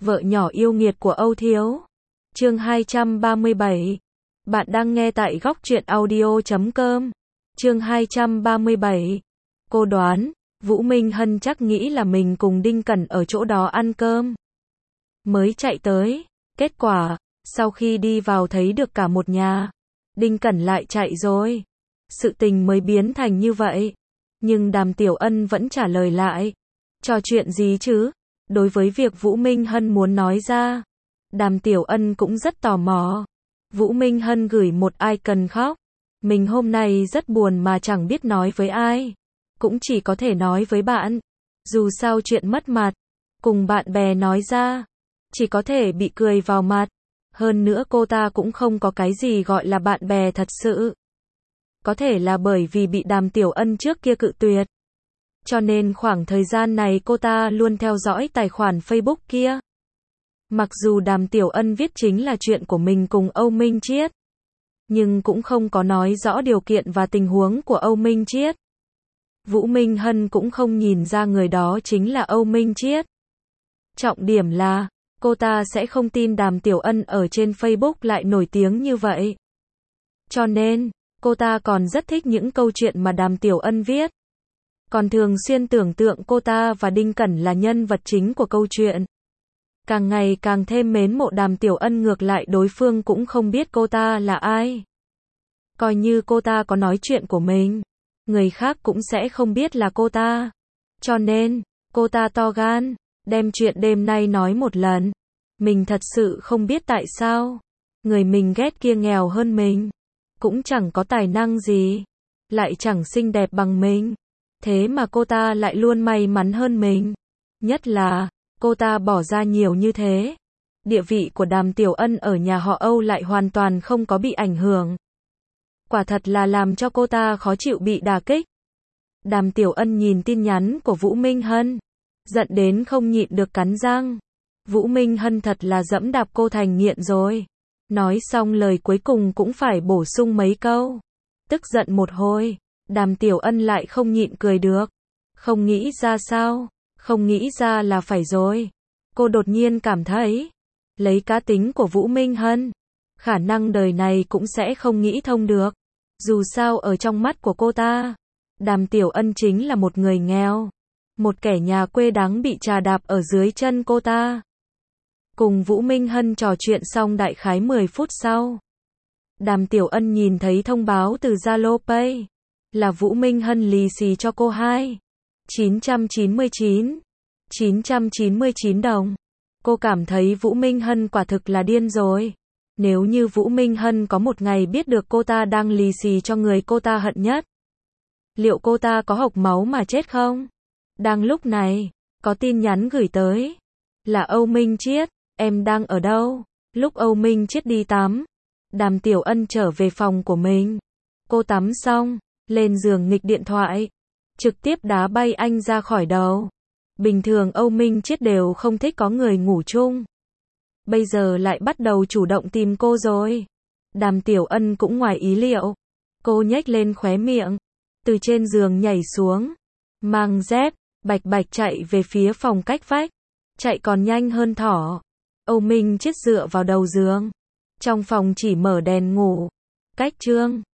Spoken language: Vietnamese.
Vợ nhỏ yêu nghiệt của Âu Thiếu. Chương 237. Bạn đang nghe tại góc truyện audio.com. Chương 237. Cô đoán, Vũ Minh Hân chắc nghĩ là mình cùng Đinh Cẩn ở chỗ đó ăn cơm. Mới chạy tới, kết quả, sau khi đi vào thấy được cả một nhà, Đinh Cẩn lại chạy rồi. Sự tình mới biến thành như vậy. Nhưng Đàm Tiểu Ân vẫn trả lời lại. Trò chuyện gì chứ? Đối với việc Vũ Minh Hân muốn nói ra, Đàm Tiểu Ân cũng rất tò mò. Vũ Minh Hân gửi một icon khóc. Mình hôm nay rất buồn mà chẳng biết nói với ai. Cũng chỉ có thể nói với bạn. Dù sao chuyện mất mặt, cùng bạn bè nói ra, chỉ có thể bị cười vào mặt. Hơn nữa cô ta cũng không có cái gì gọi là bạn bè thật sự. Có thể là bởi vì bị Đàm Tiểu Ân trước kia cự tuyệt. Cho nên khoảng thời gian này cô ta luôn theo dõi tài khoản Facebook kia. Mặc dù Đàm Tiểu Ân viết chính là chuyện của mình cùng Âu Minh Chiết, nhưng cũng không có nói rõ điều kiện và tình huống của Âu Minh Chiết. Vũ Minh Hân cũng không nhìn ra người đó chính là Âu Minh Chiết. Trọng điểm là, cô ta sẽ không tin Đàm Tiểu Ân ở trên Facebook lại nổi tiếng như vậy. Cho nên, cô ta còn rất thích những câu chuyện mà Đàm Tiểu Ân viết. Còn thường xuyên tưởng tượng cô ta và Đinh Cẩn là nhân vật chính của câu chuyện. Càng ngày càng thêm mến mộ Đàm Tiểu Ân, ngược lại đối phương cũng không biết cô ta là ai. Coi như cô ta có nói chuyện của mình, người khác cũng sẽ không biết là cô ta. Cho nên, cô ta to gan, đem chuyện đêm nay nói một lần. Mình thật sự không biết tại sao, người mình ghét kia nghèo hơn mình, cũng chẳng có tài năng gì, lại chẳng xinh đẹp bằng mình. Thế mà cô ta lại luôn may mắn hơn mình. Nhất là, cô ta bỏ ra nhiều như thế. Địa vị của Đàm Tiểu Ân ở nhà họ Âu lại hoàn toàn không có bị ảnh hưởng. Quả thật là làm cho cô ta khó chịu, bị đả kích. Đàm Tiểu Ân nhìn tin nhắn của Vũ Minh Hân, giận đến không nhịn được cắn răng. Vũ Minh Hân thật là dẫm đạp cô thành nghiện rồi. Nói xong lời cuối cùng cũng phải bổ sung mấy câu. Tức giận một hồi, Đàm Tiểu Ân lại không nhịn cười được. Không nghĩ ra sao? Không nghĩ ra là phải rồi. Cô đột nhiên cảm thấy, lấy cá tính của Vũ Minh Hân, khả năng đời này cũng sẽ không nghĩ thông được. Dù sao ở trong mắt của cô ta, Đàm Tiểu Ân chính là một người nghèo. Một kẻ nhà quê đáng bị trà đạp ở dưới chân cô ta. Cùng Vũ Minh Hân trò chuyện xong đại khái 10 phút sau, Đàm Tiểu Ân nhìn thấy thông báo từ Zalo Pay, là Vũ Minh Hân lì xì cho cô 999 đồng. Cô cảm thấy Vũ Minh Hân quả thực là điên rồi. Nếu như Vũ Minh Hân có một ngày biết được cô ta đang lì xì cho người cô ta hận nhất, liệu cô ta có hộc máu mà chết không? Đang lúc này, có tin nhắn gửi tới, là Âu Minh Chiết. Em đang ở đâu? Lúc Âu Minh Chiết đi tắm, Đàm Tiểu Ân trở về phòng của mình. Cô tắm xong, lên giường nghịch điện thoại, trực tiếp đá bay anh ra khỏi đầu. Bình thường Âu Minh Chiết đều không thích có người ngủ chung. Bây giờ lại bắt đầu chủ động tìm cô rồi. Đàm Tiểu Ân cũng ngoài ý liệu. Cô nhếch lên khóe miệng, từ trên giường nhảy xuống, mang dép, bạch bạch chạy về phía phòng cách vách. Chạy còn nhanh hơn thỏ. Âu Minh Chiết dựa vào đầu giường. Trong phòng chỉ mở đèn ngủ. Cách trương.